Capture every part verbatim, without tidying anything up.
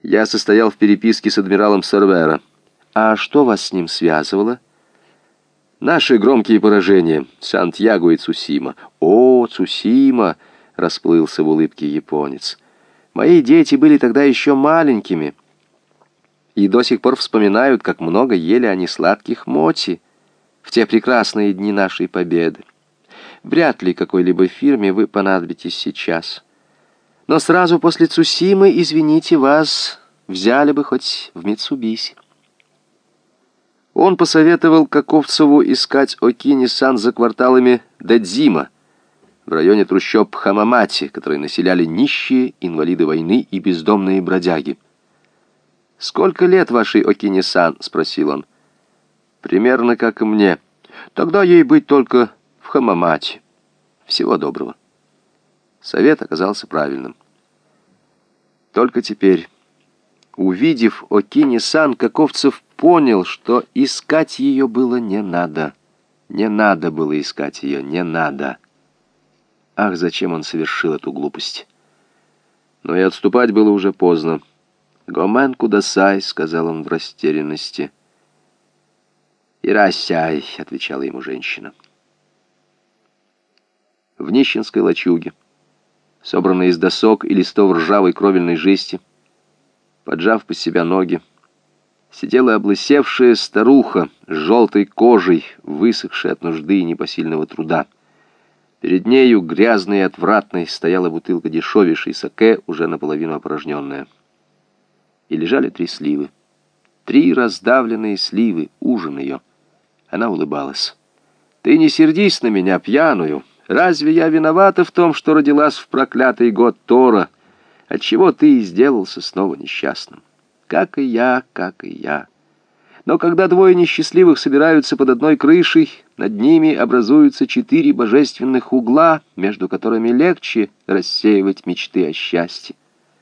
Я состоял в переписке с адмиралом Сервера. А что вас с ним связывало? Наши громкие поражения. Сантьяго и Цусима. О, Цусима! Расплылся в улыбке японец. Мои дети были тогда еще маленькими и до сих пор вспоминают, как много ели они сладких моти в те прекрасные дни нашей победы. Вряд ли какой-либо фирме вы понадобитесь сейчас. Но сразу после Цусимы, извините, вас взяли бы хоть в Митсубиси. Он посоветовал Каковцеву искать Окини-сан за кварталами Дэдзима, в районе трущоб Хамамати, которые населяли нищие, инвалиды войны и бездомные бродяги. «Сколько лет вашей Окини-сан?» — спросил он. «Примерно как и мне. Тогда ей быть только в Хамамати. Всего доброго». Совет оказался правильным. Только теперь, увидев Окини-сан, Каковцев понял, что искать ее было не надо. Не надо было искать ее, не надо. Ах, зачем он совершил эту глупость? Но и отступать было уже поздно. «Гомен кудасай», — сказал он в растерянности. «Ирасяй», — отвечала ему женщина. В нищенской лачуге, собранной из досок и листов ржавой кровельной жести, поджав под себя ноги, сидела облысевшая старуха с желтой кожей, высохшая от нужды и непосильного труда. Перед нею, грязной и отвратной, стояла бутылка дешевейшей саке, уже наполовину опорожненная. И лежали три сливы. Три раздавленные сливы, ужин ее. Она улыбалась. «Ты не сердись на меня, пьяную. Разве я виновата в том, что родилась в проклятый год Тора, отчего ты и сделался снова несчастным? Как и я, как и я. Но когда двое несчастливых собираются под одной крышей, над ними образуются четыре божественных угла, между которыми легче рассеивать мечты о счастье».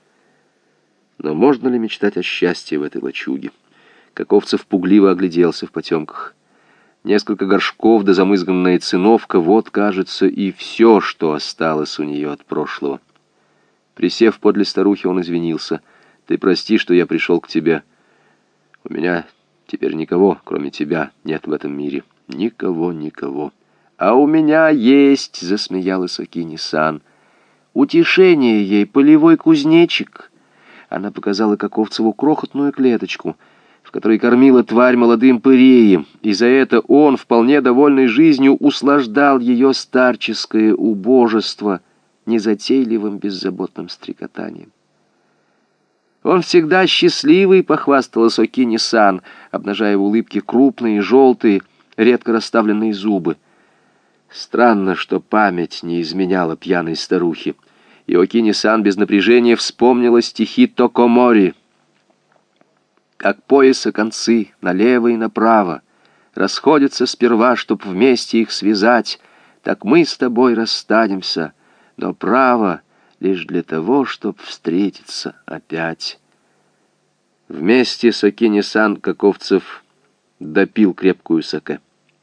Но можно ли мечтать о счастье в этой лачуге? Каковцев пугливо огляделся в потемках. Несколько горшков да замызганная циновка, вот, кажется, и все, что осталось у нее от прошлого. Присев подле старухи, он извинился. «Ты прости, что я пришел к тебе. У меня теперь никого, кроме тебя, нет в этом мире. Никого, никого». «А у меня есть», — засмеялась Окини-сан. «Утешение ей полевой кузнечик». Она показала Каковцеву крохотную клеточку, в которой кормила тварь молодым пыреем, и за это он, вполне довольный жизнью, услаждал ее старческое убожество незатейливым беззаботным стрекотанием. «Он всегда счастливый», — похвасталась Окини-сан, обнажая в улыбке крупные, желтые, редко расставленные зубы. Странно, что память не изменяла пьяной старухе. И Окини-сан без напряжения вспомнила стихи Токомори. «Как пояса концы, налево и направо, расходятся сперва, чтоб вместе их связать, так мы с тобой расстанемся, но право лишь для того, чтоб встретиться опять». Вместе с Окини-сан Каковцев допил крепкую саке.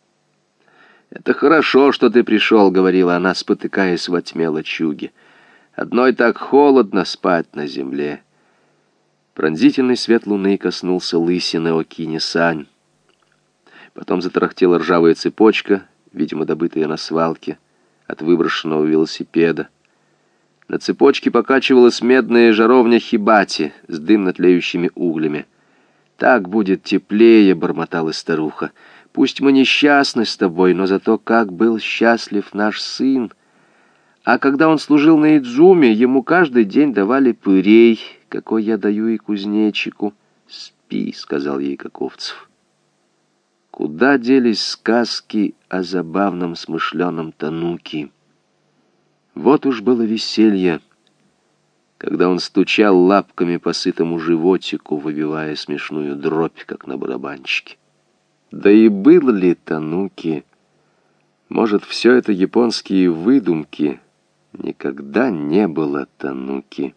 «Это хорошо, что ты пришел», — говорила она, спотыкаясь во тьме лачуги. «Одной так холодно спать на земле». Пронзительный свет луны коснулся лысины Окини-сан. Потом затарахтела ржавая цепочка, видимо, добытая на свалке, от выброшенного велосипеда. На цепочке покачивалась медная жаровня хибати с дымно тлеющими углями. «Так будет теплее», — бормотала старуха. «Пусть мы несчастны с тобой, но зато как был счастлив наш сын. А когда он служил на Идзуме, ему каждый день давали пырей, какой я даю и кузнечику». «Спи», — сказал ей Каковцев. Куда делись сказки о забавном смышленом Тануки? Вот уж было веселье, когда он стучал лапками по сытому животику, выбивая смешную дробь, как на барабанчике. Да и было ли Тануки? Может, все это японские выдумки? Никогда не было Тануки.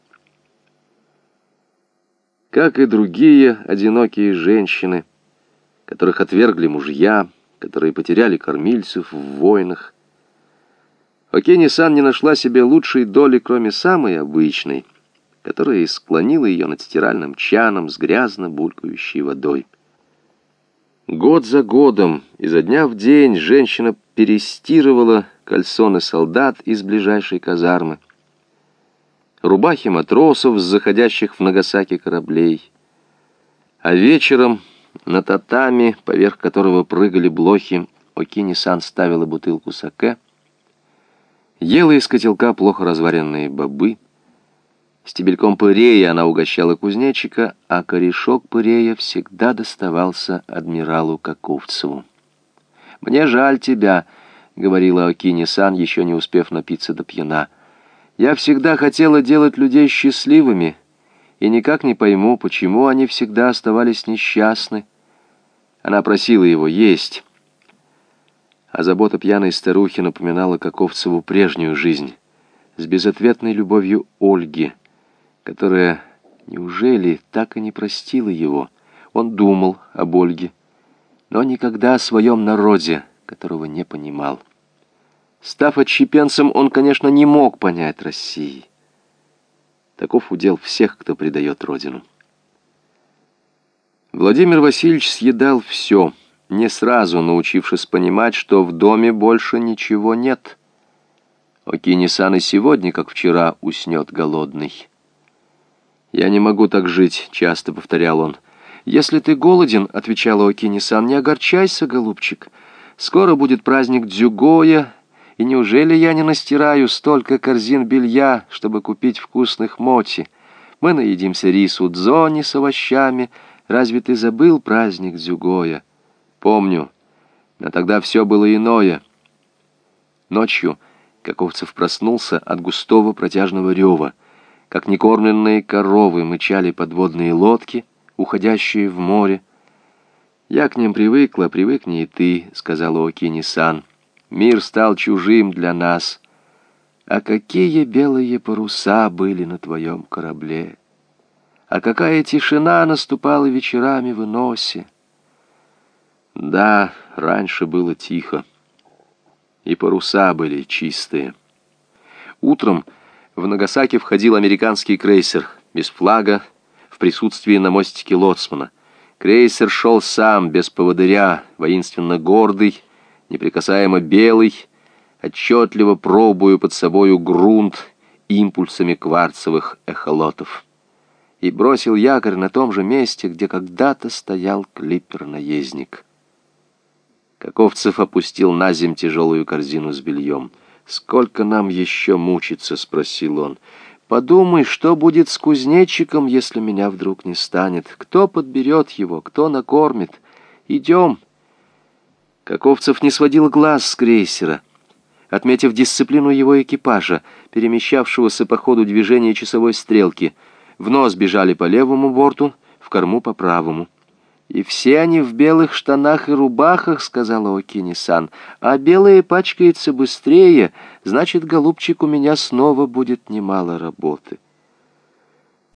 Как и другие одинокие женщины, которых отвергли мужья, которые потеряли кормильцев в войнах, Окини-сан не нашла себе лучшей доли, кроме самой обычной, которая и склонила ее над стиральным чаном с грязно булькающей водой. Год за годом, изо дня в день, женщина перестирывала кальсоны солдат из ближайшей казармы, рубахи матросов с заходящих в Нагасаки кораблей, а вечером на татами, поверх которого прыгали блохи, Окини-сан ставила бутылку саке, ела из котелка плохо разваренные бобы. Стебельком пырея она угощала кузнечика, а корешок пырея всегда доставался адмиралу Каковцеву. «Мне жаль тебя», — говорила Окини-сан, еще не успев напиться до пьяна. «Я всегда хотела делать людей счастливыми, и никак не пойму, почему они всегда оставались несчастны». Она просила его есть. А забота пьяной старухи напоминала Каковцеву прежнюю жизнь с безответной любовью Ольги, которая, неужели, так и не простила его. Он думал об Ольге, но никогда о своем народе, которого не понимал. Став отщепенцем, он, конечно, не мог понять России. Таков удел всех, кто предает родину. Владимир Васильевич съедал все, не сразу научившись понимать, что в доме больше ничего нет. Окини-сан и сегодня, как вчера, уснет голодный. «Я не могу так жить», — часто повторял он. «Если ты голоден», — отвечала Окини-сан, — «не огорчайся, голубчик. Скоро будет праздник Дзюгоя, и неужели я не настираю столько корзин белья, чтобы купить вкусных моти? Мы наедимся рису дзони с овощами. Разве ты забыл праздник Дзюгоя?» «Помню, но тогда все было иное». Ночью Каковцев проснулся от густого протяжного рева. Как некормленные коровы мычали подводные лодки, уходящие в море. «Я к ним привыкла, привыкни и ты», — сказала Окини-сан. «Мир стал чужим для нас. А какие белые паруса были на твоем корабле! А какая тишина наступала вечерами в Иносе!» Да, раньше было тихо, и паруса были чистые. Утром в Нагасаки входил американский крейсер, без флага, в присутствии на мостике лоцмана. Крейсер шел сам, без поводыря, воинственно гордый, неприкасаемо белый, отчетливо пробуя под собою грунт импульсами кварцевых эхолотов. И бросил якорь на том же месте, где когда-то стоял клиппер-наездник. Каковцев опустил на земь тяжелую корзину с бельем. «Сколько нам еще мучиться?» — спросил он. «Подумай, что будет с кузнечиком, если меня вдруг не станет? Кто подберет его, кто накормит? Идем!» Каковцев не сводил глаз с крейсера, отметив дисциплину его экипажа, перемещавшегося по ходу движения часовой стрелки. В нос бежали по левому борту, в корму по правому. «И все они в белых штанах и рубахах», — сказала Окини-сан. «А белые пачкаются быстрее, значит, голубчик, у меня снова будет немало работы».